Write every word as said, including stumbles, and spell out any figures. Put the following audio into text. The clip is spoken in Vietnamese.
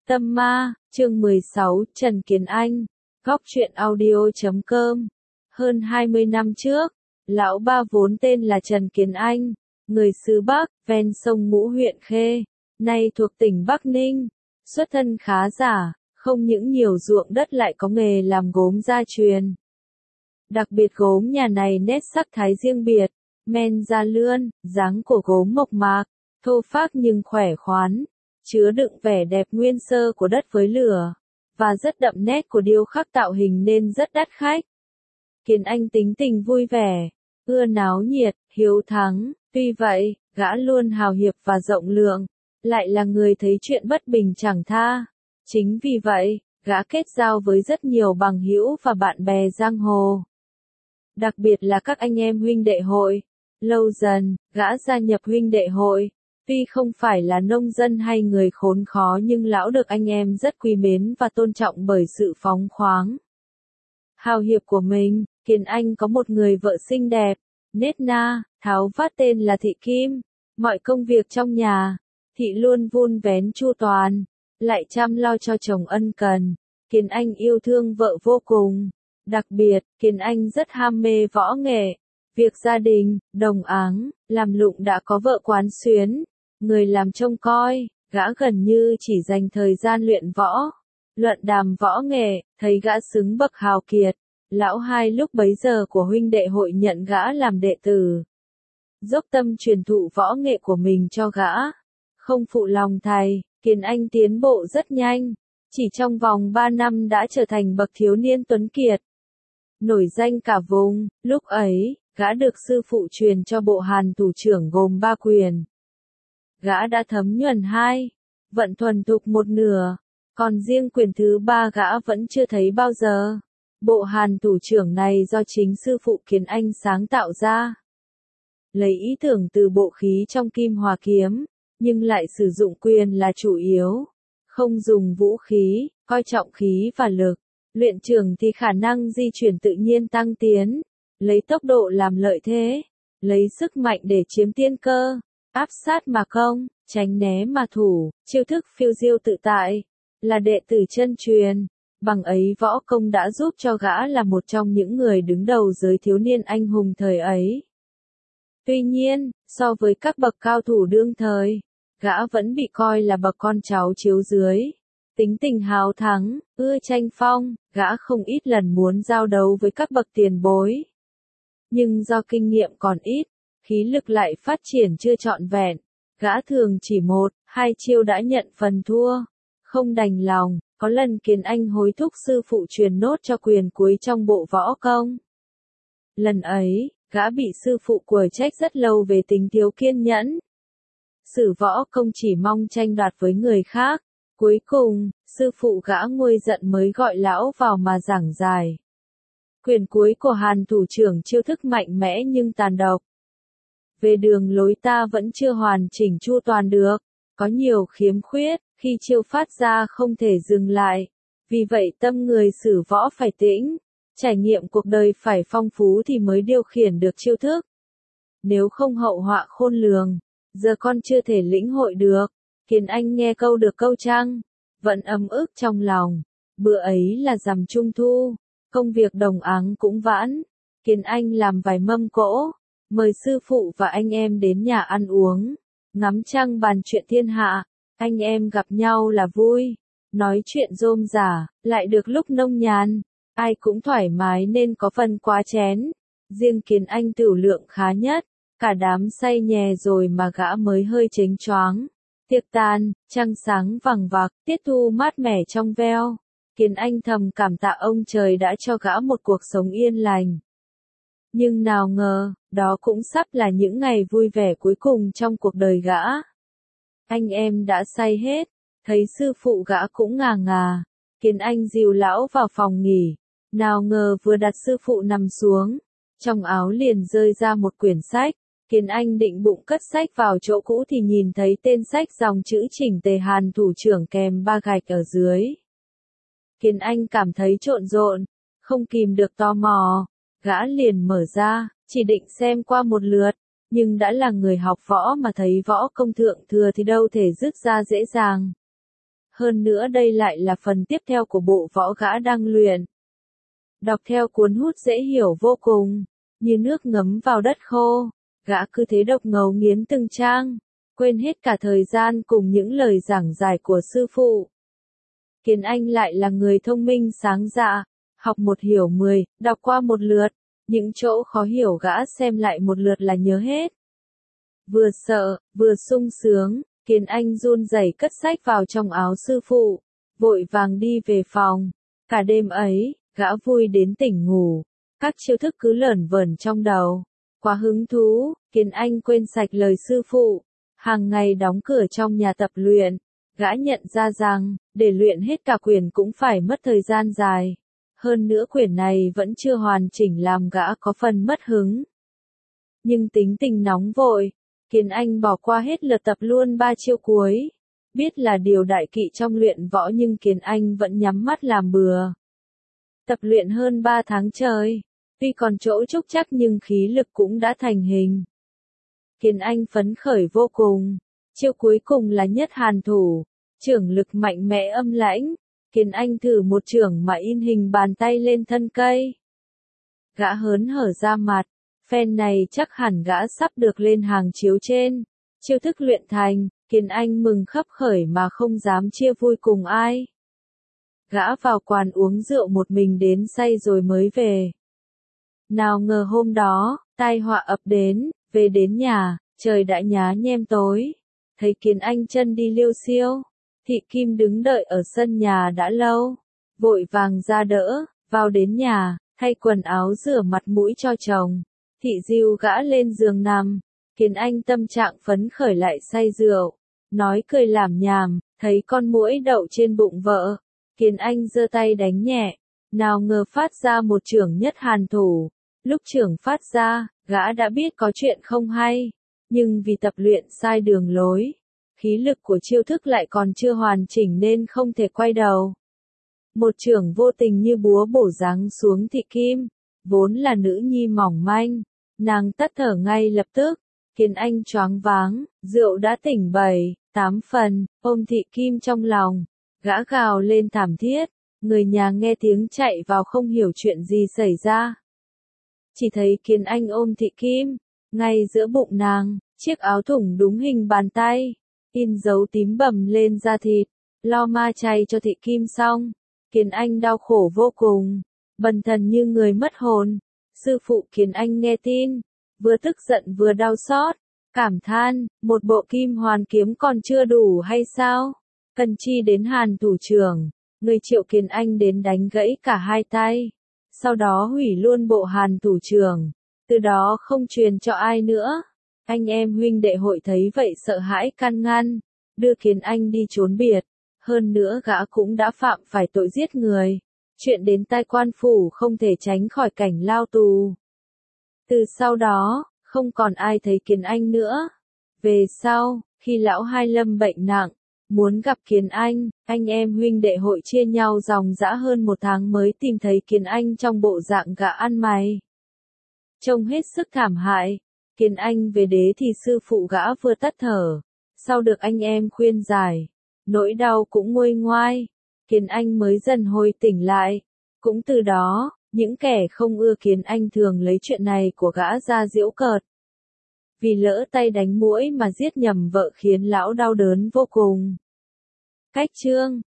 Tâm ma, chương mười sáu, Trần Kiến Anh, góc truyện audio chấm com. Hơn hai mươi năm trước, lão ba vốn tên là Trần Kiến Anh, người xứ Bắc, ven sông Ngũ huyện Khê, nay thuộc tỉnh Bắc Ninh, xuất thân khá giả, không những nhiều ruộng đất lại có nghề làm gốm gia truyền. Đặc biệt gốm nhà này nét sắc thái riêng biệt, men da lươn, dáng của gốm mộc mạc, thô phác nhưng khỏe khoắn, chứa đựng vẻ đẹp nguyên sơ của đất với lửa, và rất đậm nét của điêu khắc tạo hình nên rất đắt khách. Kiến Anh tính tình vui vẻ, ưa náo nhiệt, hiếu thắng, tuy vậy, gã luôn hào hiệp và rộng lượng, lại là người thấy chuyện bất bình chẳng tha. Chính vì vậy, gã kết giao với rất nhiều bằng hữu và bạn bè giang hồ. Đặc biệt là các anh em huynh đệ hội. Lâu dần, gã gia nhập huynh đệ hội. Tuy không phải là nông dân hay người khốn khó nhưng lão được anh em rất quý mến và tôn trọng bởi sự phóng khoáng, hào hiệp của mình. Kiến Anh có một người vợ xinh đẹp, nết na, tháo vát tên là Thị Kim. Mọi công việc trong nhà, Thị luôn vun vén chu toàn, lại chăm lo cho chồng ân cần. Kiến Anh yêu thương vợ vô cùng. Đặc biệt, Kiến Anh rất ham mê võ nghệ, việc gia đình, đồng áng, làm lụng đã có vợ quán xuyến, người làm trông coi, gã gần như chỉ dành thời gian luyện võ, luận đàm võ nghệ, thấy gã xứng bậc hào kiệt. Lão hai lúc bấy giờ của huynh đệ hội nhận gã làm đệ tử, dốc tâm truyền thụ võ nghệ của mình cho gã, không phụ lòng thầy. Kiến Anh tiến bộ rất nhanh, chỉ trong vòng ba năm đã trở thành bậc thiếu niên tuấn kiệt, nổi danh cả vùng. Lúc ấy, gã được sư phụ truyền cho bộ hàn thủ trưởng gồm ba quyền. Gã đã thấm nhuần hai, vận thuần thục một nửa, còn riêng quyền thứ ba gã vẫn chưa thấy bao giờ. Bộ hàn thủ trưởng này do chính sư phụ Kiến Anh sáng tạo ra, lấy ý tưởng từ bộ khí trong kim hòa kiếm, nhưng lại sử dụng quyền là chủ yếu, không dùng vũ khí, coi trọng khí và lực. Luyện trưởng thì khả năng di chuyển tự nhiên tăng tiến, lấy tốc độ làm lợi thế, lấy sức mạnh để chiếm tiên cơ, áp sát mà công, tránh né mà thủ, chiêu thức phiêu diêu tự tại, là đệ tử chân truyền. Bằng ấy võ công đã giúp cho gã là một trong những người đứng đầu giới thiếu niên anh hùng thời ấy. Tuy nhiên, so với các bậc cao thủ đương thời, gã vẫn bị coi là bậc con cháu chiếu dưới. Tính tình háo thắng, ưa tranh phong, gã không ít lần muốn giao đấu với các bậc tiền bối. Nhưng do kinh nghiệm còn ít, khí lực lại phát triển chưa trọn vẹn, gã thường chỉ một, hai chiêu đã nhận phần thua. Không đành lòng, có lần Kiến Anh hối thúc sư phụ truyền nốt cho quyền cuối trong bộ võ công. Lần ấy, gã bị sư phụ quở trách rất lâu về tính thiếu kiên nhẫn. Sử võ công chỉ mong tranh đoạt với người khác. Cuối cùng, sư phụ gã nguôi giận mới gọi lão vào mà giảng giải. Quyền cuối của hàn thủ trưởng chiêu thức mạnh mẽ nhưng tàn độc. Về đường lối ta vẫn chưa hoàn chỉnh chu toàn được, có nhiều khiếm khuyết, khi chiêu phát ra không thể dừng lại. Vì vậy tâm người sử võ phải tĩnh, trải nghiệm cuộc đời phải phong phú thì mới điều khiển được chiêu thức. Nếu không hậu họa khôn lường, giờ con chưa thể lĩnh hội được. Kiến Anh nghe câu được câu trăng, vẫn ấm ức trong lòng. Bữa ấy là rằm trung thu, công việc đồng áng cũng vãn. Kiến Anh làm vài mâm cỗ, mời sư phụ và anh em đến nhà ăn uống, ngắm trăng bàn chuyện thiên hạ. Anh em gặp nhau là vui, nói chuyện rôm rả, lại được lúc nông nhàn, ai cũng thoải mái nên có phần quá chén. Riêng Kiến Anh tửu lượng khá nhất, cả đám say nhè rồi mà gã mới hơi chếnh choáng. Tiệc tàn, trăng sáng vằng vặc, tiết thu mát mẻ trong veo. Kiến Anh thầm cảm tạ ông trời đã cho gã một cuộc sống yên lành. Nhưng nào ngờ, đó cũng sắp là những ngày vui vẻ cuối cùng trong cuộc đời gã. Anh em đã say hết, thấy sư phụ gã cũng ngà ngà. Kiến Anh dìu lão vào phòng nghỉ. Nào ngờ vừa đặt sư phụ nằm xuống, trong áo liền rơi ra một quyển sách. Kiến Anh định bụng cất sách vào chỗ cũ thì nhìn thấy tên sách dòng chữ chỉnh tề hàn thủ trưởng kèm ba gạch ở dưới. Kiến Anh cảm thấy trộn rộn, không kìm được tò mò, gã liền mở ra, chỉ định xem qua một lượt, nhưng đã là người học võ mà thấy võ công thượng thừa thì đâu thể dứt ra dễ dàng. Hơn nữa đây lại là phần tiếp theo của bộ võ gã đang luyện. Đọc theo cuốn hút dễ hiểu vô cùng, như nước ngấm vào đất khô, gã cứ thế đọc ngấu nghiến từng trang, quên hết cả thời gian cùng những lời giảng giải của sư phụ. Kiến Anh lại là người thông minh sáng dạ, học một hiểu mười, đọc qua một lượt, những chỗ khó hiểu gã xem lại một lượt là nhớ hết. Vừa sợ, vừa sung sướng, Kiến Anh run rẩy cất sách vào trong áo sư phụ, vội vàng đi về phòng. Cả đêm ấy, gã vui đến tỉnh ngủ, các chiêu thức cứ lởn vởn trong đầu. Quá hứng thú, Kiến Anh quên sạch lời sư phụ, hàng ngày đóng cửa trong nhà tập luyện. Gã nhận ra rằng, để luyện hết cả quyển cũng phải mất thời gian dài. Hơn nữa quyển này vẫn chưa hoàn chỉnh làm gã có phần mất hứng. Nhưng tính tình nóng vội, Kiến Anh bỏ qua hết lượt tập luôn ba chiêu cuối. Biết là điều đại kỵ trong luyện võ nhưng Kiến Anh vẫn nhắm mắt làm bừa. Tập luyện hơn ba tháng trời, tuy còn chỗ trúc chắc nhưng khí lực cũng đã thành hình. Kiến Anh phấn khởi vô cùng. Chiêu cuối cùng là nhất hàn thủ, chưởng lực mạnh mẽ âm lãnh. Kiến Anh thử một chưởng mà in hình bàn tay lên thân cây. Gã hớn hở ra mặt, phen này chắc hẳn gã sắp được lên hàng chiếu trên. Chiêu thức luyện thành, Kiến Anh mừng khấp khởi mà không dám chia vui cùng ai. Gã vào quán uống rượu một mình đến say rồi mới về. Nào ngờ hôm đó, tai họa ập đến, về đến nhà, trời đã nhá nhem tối. Thấy Kiến Anh chân đi liêu xiêu, Thị Kim đứng đợi ở sân nhà đã lâu, vội vàng ra đỡ, vào đến nhà, thay quần áo rửa mặt mũi cho chồng. Thị dìu gã lên giường nằm, Kiến Anh tâm trạng phấn khởi lại say rượu, nói cười làm nhảm, thấy con muỗi đậu trên bụng vợ. Kiến Anh giơ tay đánh nhẹ, nào ngờ phát ra một chưởng nhất hàn thủ. Lúc chưởng phát ra, gã đã biết có chuyện không hay, nhưng vì tập luyện sai đường lối, khí lực của chiêu thức lại còn chưa hoàn chỉnh nên không thể quay đầu. Một chưởng vô tình như búa bổ giáng xuống Thị Kim, vốn là nữ nhi mỏng manh, nàng tắt thở ngay lập tức. Kiến Anh choáng váng, rượu đã tỉnh bảy, tám phần, ôm Thị Kim trong lòng, gã gào lên thảm thiết. Người nhà nghe tiếng chạy vào không hiểu chuyện gì xảy ra. Chỉ thấy Kiến Anh ôm Thị Kim, ngay giữa bụng nàng, chiếc áo thủng đúng hình bàn tay, in dấu tím bầm lên da thịt. Lo ma chay cho Thị Kim xong, Kiến Anh đau khổ vô cùng, bần thần như người mất hồn. Sư phụ Kiến Anh nghe tin, vừa tức giận vừa đau xót, cảm than, một bộ kim hoàn kiếm còn chưa đủ hay sao? Cần chi đến hàn thủ trưởng, người triệu Kiến Anh đến đánh gãy cả hai tay, sau đó hủy luôn bộ hàn thủ trưởng, từ đó không truyền cho ai nữa. Anh em huynh đệ hội thấy vậy sợ hãi can ngăn, đưa Kiến Anh đi trốn biệt. Hơn nữa gã cũng đã phạm phải tội giết người, chuyện đến tai quan phủ không thể tránh khỏi cảnh lao tù. Từ sau đó, không còn ai thấy Kiến Anh nữa. Về sau, khi lão hai lâm bệnh nặng, muốn gặp Kiến Anh, anh em huynh đệ hội chia nhau dòng dã hơn một tháng mới tìm thấy Kiến Anh trong bộ dạng gã ăn mày. Trông hết sức thảm hại, Kiến Anh về đế thì sư phụ gã vừa tắt thở, sau được anh em khuyên giải, nỗi đau cũng nguôi ngoai, Kiến Anh mới dần hồi tỉnh lại. Cũng từ đó, những kẻ không ưa Kiến Anh thường lấy chuyện này của gã ra giễu cợt. Vì lỡ tay đánh muỗi mà giết nhầm vợ khiến lão đau đớn vô cùng. Cách chương